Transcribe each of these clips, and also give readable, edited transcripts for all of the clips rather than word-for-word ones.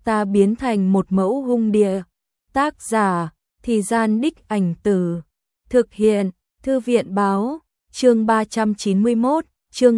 ta biến thành một mẫu hung địa. Tác giả, Thì Gian Đích Ảnh Từ. Thực hiện, Thư viện báo, chương 391, chương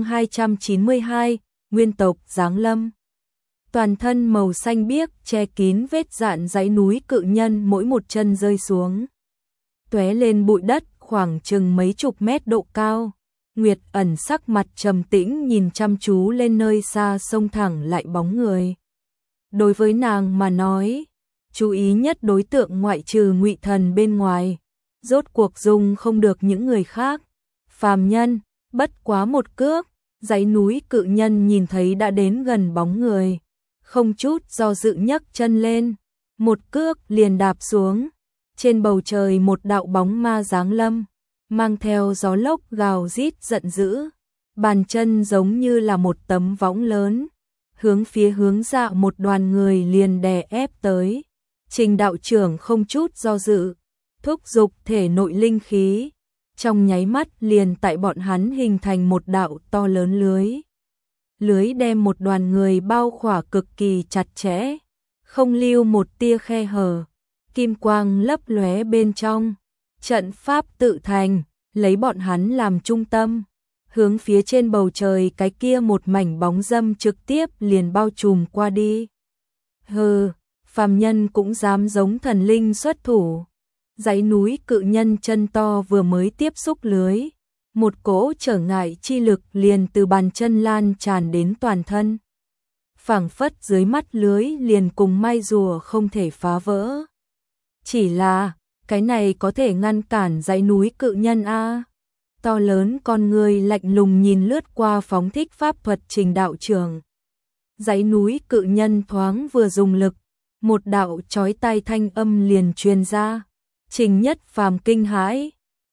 292, nguyên tộc giáng lâm. Toàn thân màu xanh biếc che kín vết dạn dãy núi cự nhân, mỗi một chân rơi xuống tóe lên bụi đất khoảng chừng mấy chục mét độ cao. Nguyệt Ẩn sắc mặt trầm tĩnh nhìn chăm chú lên nơi xa xông thẳng lại bóng người. Đối với nàng mà nói, chú ý nhất đối tượng ngoại trừ Ngụy Thần bên ngoài, rốt cuộc dung không được những người khác. Phàm nhân, bất quá một cước, dãy núi cự nhân nhìn thấy đã đến gần bóng người, không chút do dự nhấc chân lên, một cước liền đạp xuống. Trên bầu trời một đạo bóng ma giáng lâm, mang theo gió lốc gào rít giận dữ, bàn chân giống như là một tấm võng lớn, hướng ra một đoàn người liền đè ép tới. Trình đạo trưởng không chút do dự, thúc giục thể nội linh khí, trong nháy mắt liền tại bọn hắn hình thành một đạo to lớn lưới. Lưới đem một đoàn người bao khỏa cực kỳ chặt chẽ, không lưu một tia khe hở, kim quang lấp lóe bên trong. Trận pháp tự thành, lấy bọn hắn làm trung tâm, hướng phía trên bầu trời cái kia một mảnh bóng dâm trực tiếp liền bao trùm qua đi. Hừ, phàm nhân cũng dám giống thần linh xuất thủ. Dãy núi cự nhân chân to vừa mới tiếp xúc lưới, một cỗ trở ngại chi lực liền từ bàn chân lan tràn đến toàn thân. Phảng phất dưới mắt lưới liền cùng mai rùa không thể phá vỡ. Chỉ là, cái này có thể ngăn cản dãy núi cự nhân a? To lớn con người lạnh lùng nhìn lướt qua phóng thích pháp thuật Trình đạo trưởng. Dãy núi cự nhân thoáng vừa dùng lực, một đạo chói tai thanh âm liền truyền ra. Trình Nhất Phàm kinh hãi,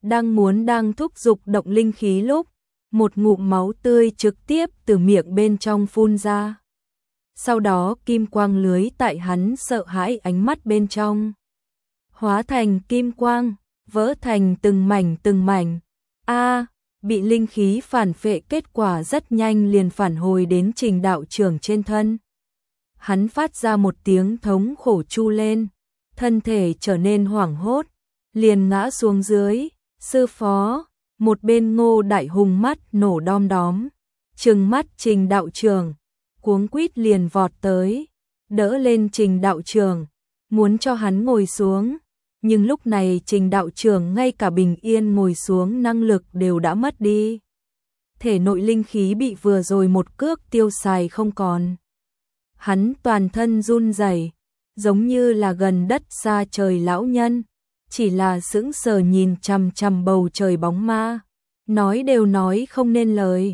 đang thúc giục động linh khí lúc, một ngụm máu tươi trực tiếp từ miệng bên trong phun ra. Sau đó kim quang lưới tại hắn sợ hãi ánh mắt bên trong hóa thành kim quang, vỡ thành từng mảnh. Bị linh khí phản phệ, kết quả rất nhanh liền phản hồi đến Trình đạo trưởng trên thân. Hắn phát ra một tiếng thống khổ chu lên, thân thể trở nên hoảng hốt, liền ngã xuống dưới. Sư phó, một bên Ngô Đại Hùng mắt nổ đom đóm, trừng mắt Trình đạo trưởng, cuống quýt liền vọt tới, đỡ lên Trình đạo trưởng, muốn cho hắn ngồi xuống. Nhưng lúc này Trình đạo trưởng ngay cả bình yên ngồi xuống năng lực đều đã mất đi. Thể nội linh khí bị vừa rồi một cước tiêu xài không còn. Hắn toàn thân run rẩy, giống như là gần đất xa trời lão nhân, chỉ là sững sờ nhìn chằm chằm bầu trời bóng ma, nói đều nói không nên lời.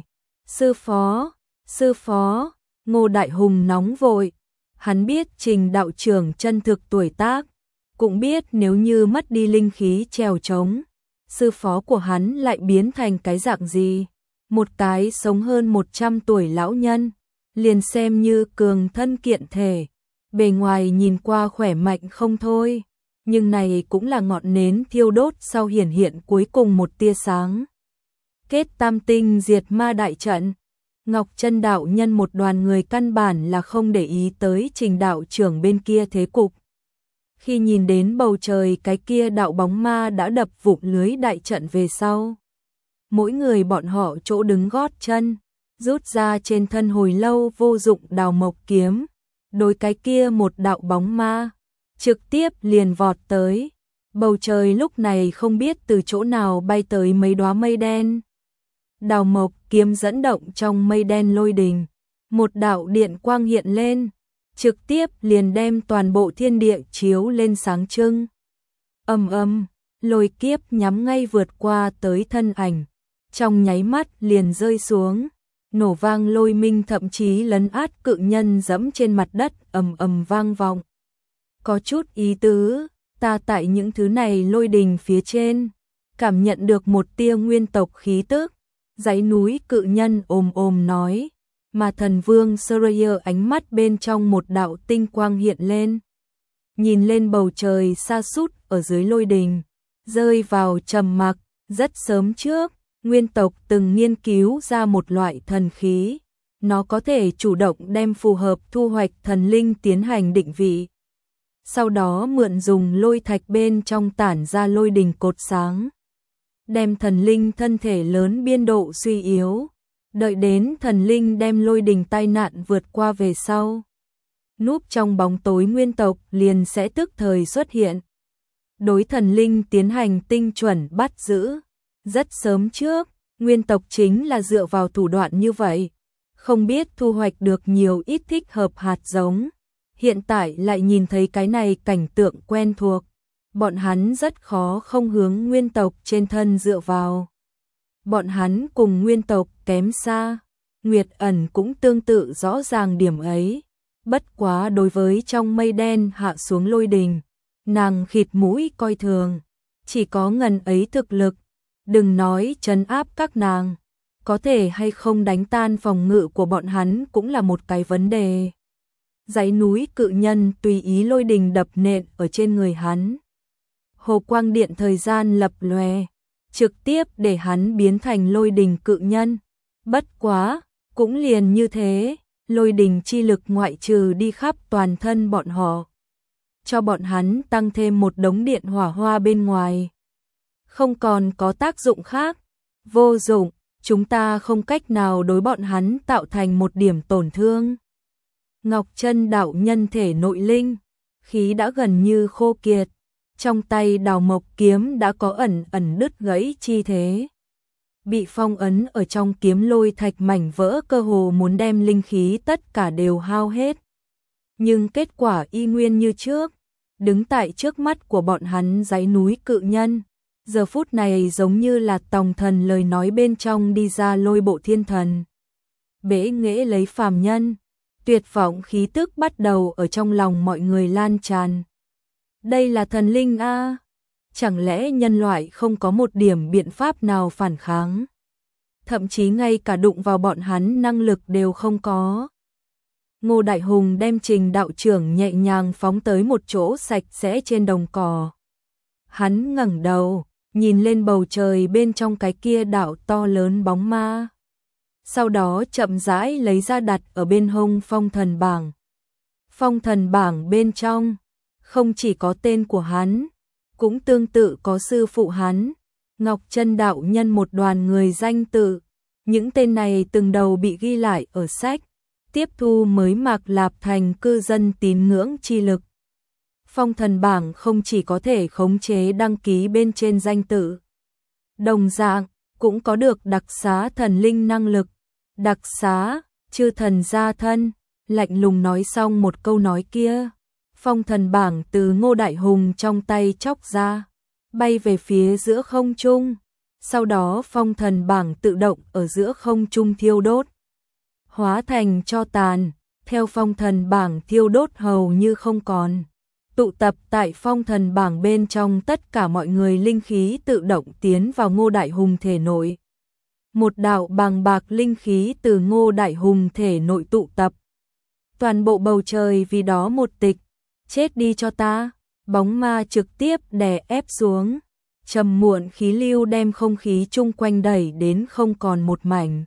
Sư phó, Ngô Đại Hùng nóng vội, hắn biết Trình đạo trưởng chân thực tuổi tác, cũng biết nếu như mất đi linh khí trèo trống, sư phó của hắn lại biến thành cái dạng gì. Một cái sống hơn 100 tuổi lão nhân, liền xem như cường thân kiện thể, bề ngoài nhìn qua khỏe mạnh không thôi, nhưng này cũng là ngọn nến thiêu đốt sau hiển hiện cuối cùng một tia sáng. Kết tam tinh diệt ma đại trận, Ngọc Chân đạo nhân một đoàn người căn bản là không để ý tới Trình đạo trưởng bên kia thế cục. Khi nhìn đến bầu trời cái kia đạo bóng ma đã đập vụn lưới đại trận về sau, mỗi người bọn họ chỗ đứng gót chân, rút ra trên thân hồi lâu vô dụng đào mộc kiếm, đối cái kia một đạo bóng ma, trực tiếp liền vọt tới. Bầu trời lúc này không biết từ chỗ nào bay tới mấy đóa mây đen. Đào mộc kiếm dẫn động trong mây đen lôi đình, một đạo điện quang hiện lên, trực tiếp liền đem toàn bộ thiên địa chiếu lên sáng trưng. Lôi kiếp nhắm ngay vượt qua tới thân ảnh, trong nháy mắt liền rơi xuống, nổ vang lôi minh, thậm chí lấn át cự nhân dẫm trên mặt đất vang vọng. Có chút ý tứ, ta tại những thứ này lôi đình phía trên, cảm nhận được một tia nguyên tộc khí tức. Dãy núi cự nhân ồm nói, mà thần vương Surayer ánh mắt bên trong một đạo tinh quang hiện lên. Nhìn lên bầu trời xa sút ở dưới lôi đình, rơi vào trầm mặc. Rất sớm trước, nguyên tộc từng nghiên cứu ra một loại thần khí, nó có thể chủ động đem phù hợp thu hoạch thần linh tiến hành định vị. Sau đó mượn dùng lôi thạch bên trong tản ra lôi đình cột sáng, đem thần linh thân thể lớn biên độ suy yếu, đợi đến thần linh đem lôi đình tai nạn vượt qua về sau. Núp trong bóng tối nguyên tộc liền sẽ tức thời xuất hiện. Đối thần linh tiến hành tinh chuẩn bắt giữ. Rất sớm trước, nguyên tộc chính là dựa vào thủ đoạn như vậy. Không biết thu hoạch được nhiều ít thích hợp hạt giống. Hiện tại lại nhìn thấy cái này cảnh tượng quen thuộc. Bọn hắn rất khó không hướng nguyên tộc trên thân dựa vào. Bọn hắn cùng nguyên tộc kém xa. Nguyệt ẩn cũng tương tự rõ ràng điểm ấy. Bất quá đối với trong mây đen hạ xuống lôi đình, nàng khịt mũi coi thường. Chỉ có ngần ấy thực lực, đừng nói trấn áp các nàng. Có thể hay không đánh tan phòng ngự của bọn hắn cũng là một cái vấn đề. Dãy núi cự nhân tùy ý lôi đình đập nện ở trên người hắn. Hồ quang điện thời gian lập lòe, trực tiếp để hắn biến thành lôi đình cự nhân. Bất quá, cũng liền như thế, lôi đình chi lực ngoại trừ đi khắp toàn thân bọn họ, cho bọn hắn tăng thêm một đống điện hỏa hoa bên ngoài. Không còn có tác dụng khác, vô dụng, chúng ta không cách nào đối bọn hắn tạo thành một điểm tổn thương. Ngọc Chân đạo nhân thể nội linh, khí đã gần như khô kiệt, trong tay đào mộc kiếm đã có ẩn ẩn đứt gãy chi thế. Bị phong ấn ở trong kiếm lôi thạch mảnh vỡ cơ hồ muốn đem linh khí tất cả đều hao hết. Nhưng kết quả y nguyên như trước, đứng tại trước mắt của bọn hắn dãy núi cự nhân. Giờ phút này giống như là tòng thần lời nói bên trong đi ra lôi bộ thiên thần. Bế nghệ lấy phàm nhân, tuyệt vọng khí tức bắt đầu ở trong lòng mọi người lan tràn. Đây là thần linh a, chẳng lẽ nhân loại không có một điểm biện pháp nào phản kháng? Thậm chí ngay cả đụng vào bọn hắn năng lực đều không có. Ngô Đại Hùng đem Trình đạo trưởng nhẹ nhàng phóng tới một chỗ sạch sẽ trên đồng cỏ. Hắn ngẩng đầu, nhìn lên bầu trời bên trong cái kia đảo to lớn bóng ma. Sau đó chậm rãi lấy ra đặt ở bên hông phong thần bảng. Phong thần bảng bên trong, không chỉ có tên của hắn, cũng tương tự có sư phụ hắn, Ngọc Chân đạo nhân một đoàn người danh tự. Những tên này từng đầu bị ghi lại ở sách, tiếp thu mới Mạc Lạp thành cư dân tín ngưỡng chi lực. Phong thần bảng không chỉ có thể khống chế đăng ký bên trên danh tự, đồng dạng cũng có được đặc xá thần linh năng lực. Đặc xá, chư thần gia thân, lạnh lùng nói xong một câu nói kia. Phong thần bảng từ Ngô Đại Hùng trong tay chóc ra, bay về phía giữa không trung. Sau đó phong thần bảng tự động ở giữa không trung thiêu đốt, hóa thành tro tàn, theo phong thần bảng thiêu đốt hầu như không còn. Tụ tập tại phong thần bảng bên trong tất cả mọi người linh khí tự động tiến vào Ngô Đại Hùng thể nội. Một đạo bàng bạc linh khí từ Ngô Đại Hùng thể nội tụ tập. Toàn bộ bầu trời vì đó một tịch, chết đi cho ta, bóng ma trực tiếp đè ép xuống. Trầm muộn khí lưu đem không khí chung quanh đẩy đến không còn một mảnh.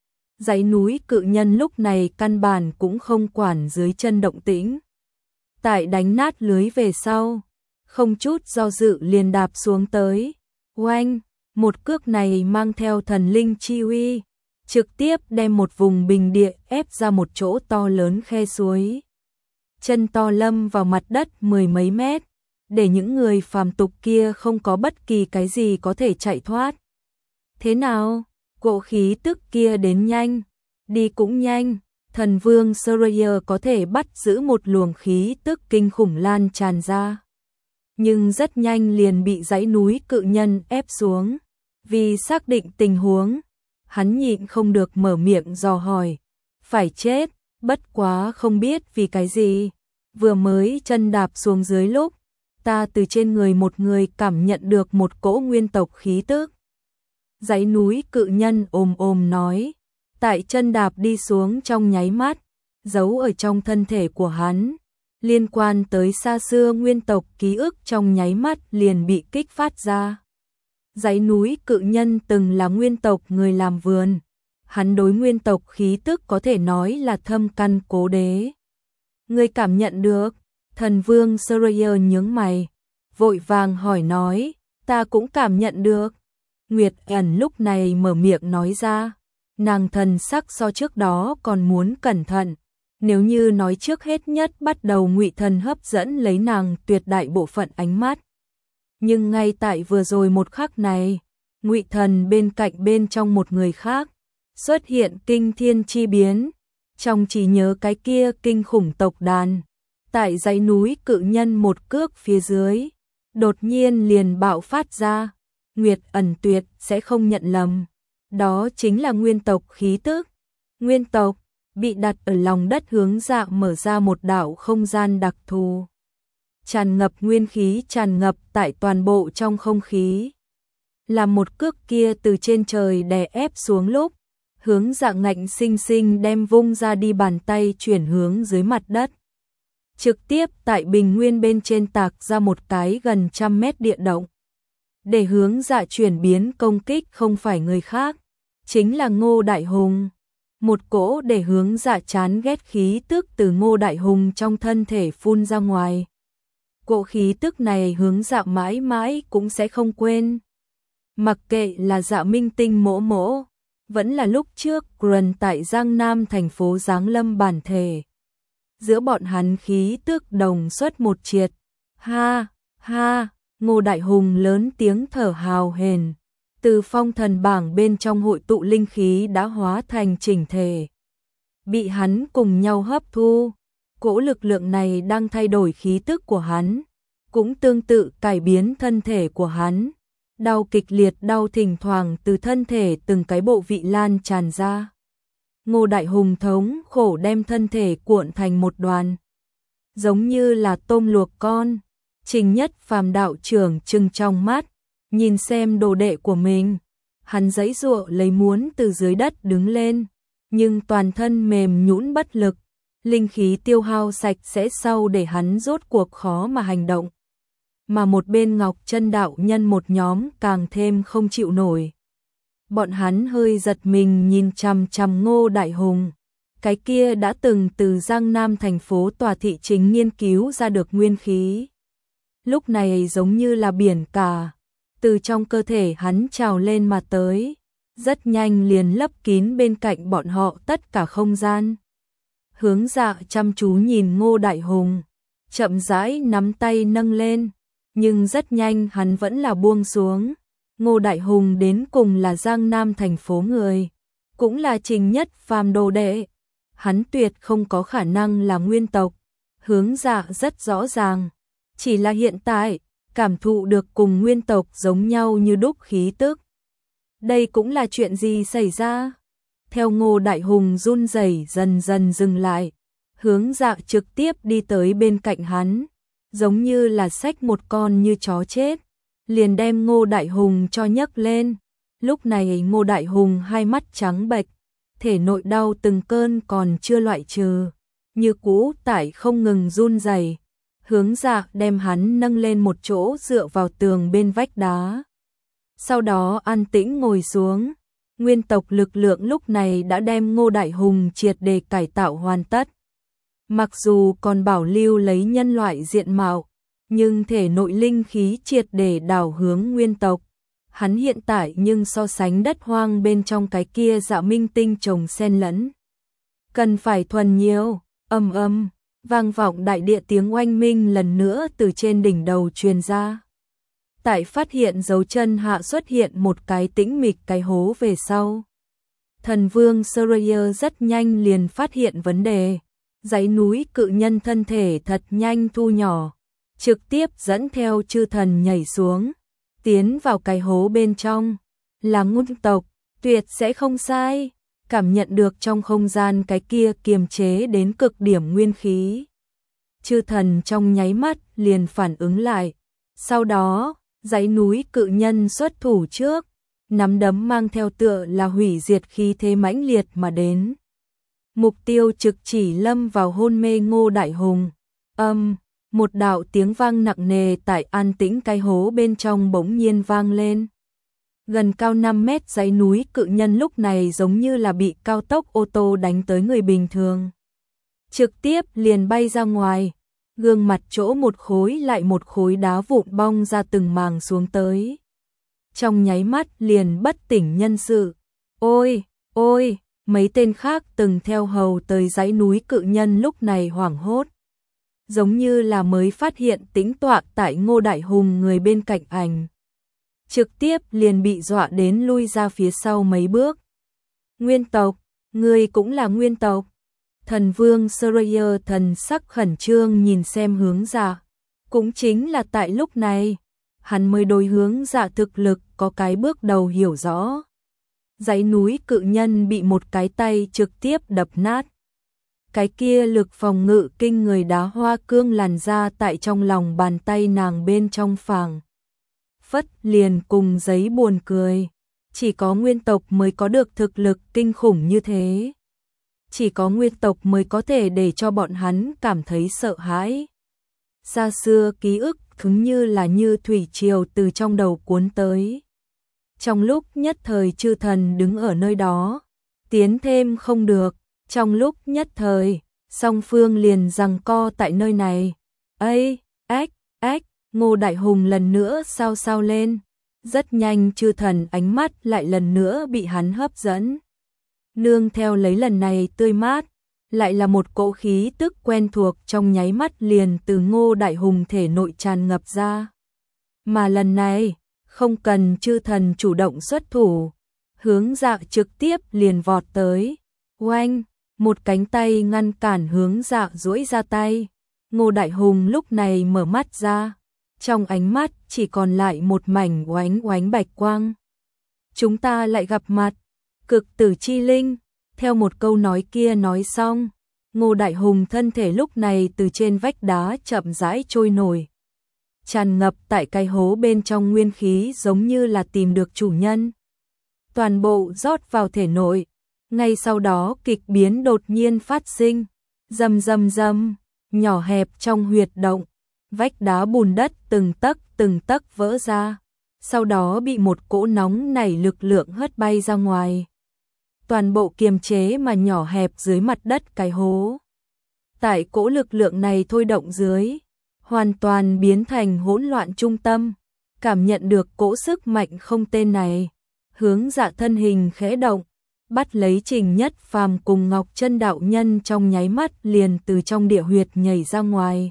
Dãy núi cự nhân lúc này căn bản cũng không quản dưới chân động tĩnh. Tại đánh nát lưới về sau, không chút do dự liền đạp xuống tới. Oanh, một cước này mang theo thần linh chi uy, trực tiếp đem một vùng bình địa ép ra một chỗ to lớn khe suối. Chân to lâm vào mặt đất mười mấy mét, để những người phàm tục kia không có bất kỳ cái gì có thể chạy thoát. Thế nào? Cỗ khí tức kia đến nhanh, đi cũng nhanh. Thần vương Surayer có thể bắt giữ một luồng khí tức kinh khủng lan tràn ra. Nhưng rất nhanh liền bị dãy núi cự nhân ép xuống. Vì xác định tình huống, hắn nhịn không được mở miệng dò hỏi. Phải chết, bất quá không biết vì cái gì. Vừa mới chân đạp xuống dưới lúc, ta từ trên người một người cảm nhận được một cỗ nguyên tộc khí tức. Dãy núi cự nhân ồm ồm nói. Tại chân đạp đi xuống trong nháy mắt, giấu ở trong thân thể của hắn, liên quan tới xa xưa nguyên tộc ký ức trong nháy mắt liền bị kích phát ra. Dãy núi cự nhân từng là nguyên tộc người làm vườn, hắn đối nguyên tộc khí tức có thể nói là thâm căn cố đế. Ngươi cảm nhận được? Thần vương Sarayer nhướng mày, vội vàng hỏi nói, ta cũng cảm nhận được. Nguyệt Ẩn lúc này mở miệng nói ra, nàng thần sắc so trước đó còn muốn cẩn thận. Nếu như nói trước hết nhất bắt đầu Ngụy Thần hấp dẫn lấy nàng tuyệt đại bộ phận ánh mắt. Nhưng ngay tại vừa rồi một khắc này, Ngụy Thần bên cạnh bên trong một người khác, xuất hiện kinh thiên chi biến. Trong trí nhớ cái kia kinh khủng tộc đàn, tại dãy núi cự nhân một cước phía dưới, đột nhiên liền bạo phát ra. Nguyệt Ẩn tuyệt sẽ không nhận lầm. Đó chính là nguyên tộc khí tức. Nguyên tộc bị đặt ở lòng đất hướng dạ mở ra một đạo không gian đặc thù. Tràn ngập nguyên khí tràn ngập tại toàn bộ trong không khí. Là một cước kia từ trên trời đè ép xuống lúc, hướng dạ ngạnh sinh sinh đem vung ra đi bàn tay chuyển hướng dưới mặt đất. Trực tiếp tại bình nguyên bên trên tạc ra một cái gần 100 mét địa động. Để hướng dạ chuyển biến công kích không phải người khác, chính là Ngô Đại Hùng. Một cỗ để hướng dạ chán ghét khí tức từ Ngô Đại Hùng trong thân thể phun ra ngoài. Cỗ khí tức này hướng dạ mãi mãi cũng sẽ không quên. Mặc kệ là dạ minh tinh mỗ mỗ, vẫn là lúc trước Grun tại Giang Nam thành phố Giáng Lâm bản thể. Giữa bọn hắn khí tức đồng xuất một triệt. Ha, ha, Ngô Đại Hùng lớn tiếng thở hào hển. Từ phong thần bảng bên trong hội tụ linh khí đã hóa thành chỉnh thể. Bị hắn cùng nhau hấp thu. Cỗ lực lượng này đang thay đổi khí tức của hắn. Cũng tương tự cải biến thân thể của hắn. Đau kịch liệt đau thỉnh thoảng từ thân thể từng cái bộ vị lan tràn ra. Ngô Đại Hùng thống khổ đem thân thể cuộn thành một đoàn. Giống như là tôm luộc con. Trình Nhất Phàm đạo trưởng trừng trong mắt, nhìn xem đồ đệ của mình. Hắn giãy giụa lấy muốn từ dưới đất đứng lên, nhưng toàn thân mềm nhũn bất lực. Linh khí tiêu hao sạch sẽ sau để hắn rốt cuộc khó mà hành động. Mà một bên Ngọc Chân đạo nhân một nhóm càng thêm không chịu nổi. Bọn hắn hơi giật mình nhìn chằm chằm Ngô Đại Hùng. Cái kia đã từng từ Giang Nam thành phố tòa thị chính nghiên cứu ra được nguyên khí. Lúc này giống như là biển cả, từ trong cơ thể hắn trào lên mà tới, rất nhanh liền lấp kín bên cạnh bọn họ tất cả không gian. Hướng dạ chăm chú nhìn Ngô Đại Hùng, chậm rãi nắm tay nâng lên, nhưng rất nhanh hắn vẫn là buông xuống. Ngô Đại Hùng đến cùng là Giang Nam thành phố người, cũng là Trình Nhất Phàm đồ đệ. Hắn tuyệt không có khả năng là nguyên tộc, hướng dạ rất rõ ràng. Chỉ là hiện tại, cảm thụ được cùng nguyên tộc giống nhau như đúc khí tức. Đây cũng là chuyện gì xảy ra? Theo Ngô Đại Hùng run rẩy dần dần dừng lại, hướng dạ trực tiếp đi tới bên cạnh hắn, giống như là xách một con như chó chết, liền đem Ngô Đại Hùng cho nhấc lên. Lúc này Ngô Đại Hùng hai mắt trắng bệch, thể nội đau từng cơn còn chưa loại trừ, như cũ tại không ngừng run rẩy. Hướng dạ đem hắn nâng lên một chỗ dựa vào tường bên vách đá. Sau đó an tĩnh ngồi xuống. Nguyên tộc lực lượng lúc này đã đem Ngô Đại Hùng triệt để cải tạo hoàn tất. Mặc dù còn bảo lưu lấy nhân loại diện mạo, nhưng thể nội linh khí triệt để đảo hướng nguyên tộc. Hắn hiện tại nhưng so sánh đất hoang bên trong cái kia dạ minh tinh trồng xen lẫn. Cần phải thuần nhiều, ầm vang vọng đại địa tiếng oanh minh lần nữa từ trên đỉnh đầu truyền ra. Tại phát hiện dấu chân hạ xuất hiện một cái tĩnh mịch cái hố về sau. Thần vương Sarayer rất nhanh liền phát hiện vấn đề. Dãy núi cự nhân thân thể thật nhanh thu nhỏ, trực tiếp dẫn theo chư thần nhảy xuống, tiến vào cái hố bên trong. Là ngũ tộc, tuyệt sẽ không sai. Cảm nhận được trong không gian cái kia kiềm chế đến cực điểm nguyên khí. Chư thần trong nháy mắt liền phản ứng lại. Sau đó, dãy núi cự nhân xuất thủ trước, nắm đấm mang theo tựa là hủy diệt khí thế mãnh liệt mà đến. Mục tiêu trực chỉ lâm vào hôn mê Ngô Đại Hùng. Một đạo tiếng vang nặng nề tại an tĩnh cái hố bên trong bỗng nhiên vang lên. Gần cao 5 mét dãy núi cự nhân lúc này giống như là bị cao tốc ô tô đánh tới người bình thường. Trực tiếp liền bay ra ngoài, gương mặt chỗ một khối lại một khối đá vụn bong ra từng màng xuống tới. Trong nháy mắt liền bất tỉnh nhân sự. Ôi, ôi, mấy tên khác từng theo hầu tới dãy núi cự nhân lúc này hoảng hốt. Giống như là mới phát hiện tĩnh tọa tại Ngô Đại Hùng người bên cạnh ảnh. Trực tiếp liền bị dọa đến lui ra phía sau mấy bước. Nguyên tộc, người cũng là nguyên tộc. Thần vương Surayer thần sắc khẩn trương nhìn xem Hướng Dạ. Cũng chính là tại lúc này, hắn mới đối Hướng Dạ thực lực có cái bước đầu hiểu rõ. Dãy núi cự nhân bị một cái tay trực tiếp đập nát. Cái kia lực phòng ngự kinh người đá hoa cương làn ra tại trong lòng bàn tay nàng bên trong phẳng. Phất liền cùng giấy buồn cười. Chỉ có nguyên tộc mới có được thực lực kinh khủng như thế. Chỉ có nguyên tộc mới có thể để cho bọn hắn cảm thấy sợ hãi. Xa xưa ký ức cứng như thủy triều từ trong đầu cuốn tới. Trong lúc nhất thời chư thần đứng ở nơi đó, tiến thêm không được. Trong lúc nhất thời, song phương liền giằng co tại nơi này. Ây, ách, Ngô Đại Hùng lần nữa sao lên. Rất nhanh chư thần ánh mắt lại lần nữa bị hắn hấp dẫn. Nương theo lấy lần này tươi mát, lại là một cỗ khí tức quen thuộc trong nháy mắt liền từ Ngô Đại Hùng thể nội tràn ngập ra. Mà lần này, không cần chư thần chủ động xuất thủ, Hướng Dạ trực tiếp liền vọt tới. Oanh, một cánh tay ngăn cản Hướng Dạ duỗi ra tay. Ngô Đại Hùng lúc này mở mắt ra, trong ánh mắt chỉ còn lại một mảnh oánh oánh bạch quang. Chúng ta lại gặp mặt, cực tử chi linh. Theo một câu nói kia nói xong, Ngô Đại Hùng thân thể lúc này từ trên vách đá chậm rãi trôi nổi. Tràn ngập tại cái hố bên trong nguyên khí giống như là tìm được chủ nhân. Toàn bộ rót vào thể nội, ngay sau đó kịch biến đột nhiên phát sinh. Rầm rầm rầm, nhỏ hẹp trong huyệt động, vách đá bùn đất từng tấc vỡ ra, sau đó bị một cỗ nóng nảy lực lượng hất bay ra ngoài. Toàn bộ kiềm chế mà nhỏ hẹp dưới mặt đất cái hố. Tại cỗ lực lượng này thôi động dưới, hoàn toàn biến thành hỗn loạn trung tâm. Cảm nhận được cỗ sức mạnh không tên này, Hướng Dạ thân hình khẽ động, bắt lấy Trình Nhất Phàm cùng Ngọc Chân đạo nhân trong nháy mắt liền từ trong địa huyệt nhảy ra ngoài.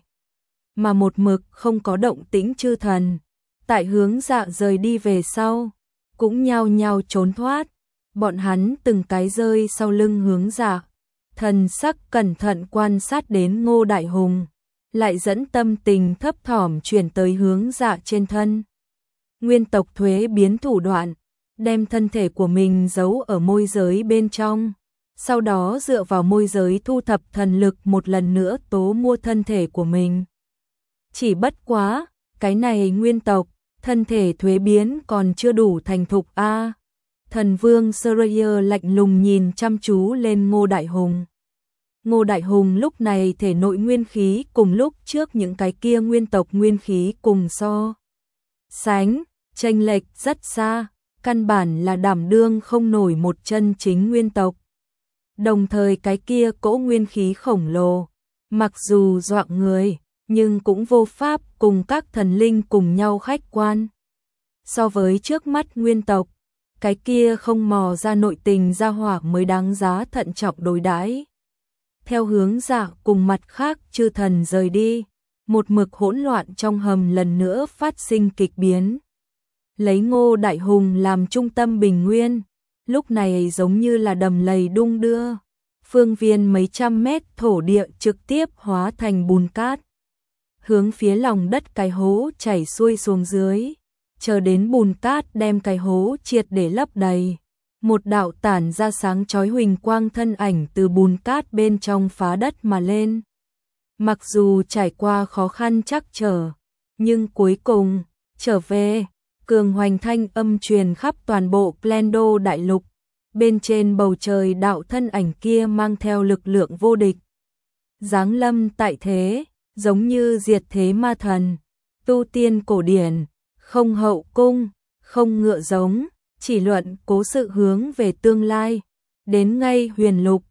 Mà một mực không có động tĩnh chư thần, tại Hướng Dạ rời đi về sau, cũng nhao nhao trốn thoát. Bọn hắn từng cái rơi sau lưng Hướng Dạ, thần sắc cẩn thận quan sát đến Ngô Đại Hùng, lại dẫn tâm tình thấp thỏm chuyển tới Hướng Dạ trên thân. Nguyên tộc thuế biến thủ đoạn, đem thân thể của mình giấu ở môi giới bên trong, sau đó dựa vào môi giới thu thập thần lực một lần nữa tố mua thân thể của mình. Chỉ bất quá, cái này nguyên tộc, thân thể thuế biến còn chưa đủ thành thục a. Thần vương Surayer lạnh lùng nhìn chăm chú lên Ngô Đại Hùng. Ngô Đại Hùng lúc này thể nội nguyên khí cùng lúc trước những cái kia nguyên tộc nguyên khí cùng so sánh, chênh lệch rất xa, căn bản là đảm đương không nổi một chân chính nguyên tộc. Đồng thời cái kia cỗ nguyên khí khổng lồ, mặc dù dọa người, nhưng cũng vô pháp cùng các thần linh cùng nhau khách quan. So với trước mắt nguyên tộc, cái kia không mò ra nội tình ra hỏa mới đáng giá thận trọng đối đãi. Theo Hướng Dạ cùng mặt khác chư thần rời đi, một mực hỗn loạn trong hầm lần nữa phát sinh kịch biến. Lấy Ngô Đại Hùng làm trung tâm bình nguyên, lúc này giống như là đầm lầy đung đưa, phương viên mấy trăm mét thổ địa trực tiếp hóa thành bùn cát. Hướng phía lòng đất cái hố chảy xuôi xuống dưới, chờ đến bùn cát đem cái hố triệt để lấp đầy. Một đạo tản ra sáng chói huỳnh quang thân ảnh từ bùn cát bên trong phá đất mà lên. Mặc dù trải qua khó khăn trắc trở, nhưng cuối cùng, trở về, cường hoành thanh âm truyền khắp toàn bộ Plendo đại lục. Bên trên bầu trời đạo thân ảnh kia mang theo lực lượng vô địch. Giáng lâm tại thế, giống như diệt thế ma thần, tu tiên cổ điển, không hậu cung, không ngựa giống, chỉ luận cố sự hướng về tương lai. Đến ngay huyền lục,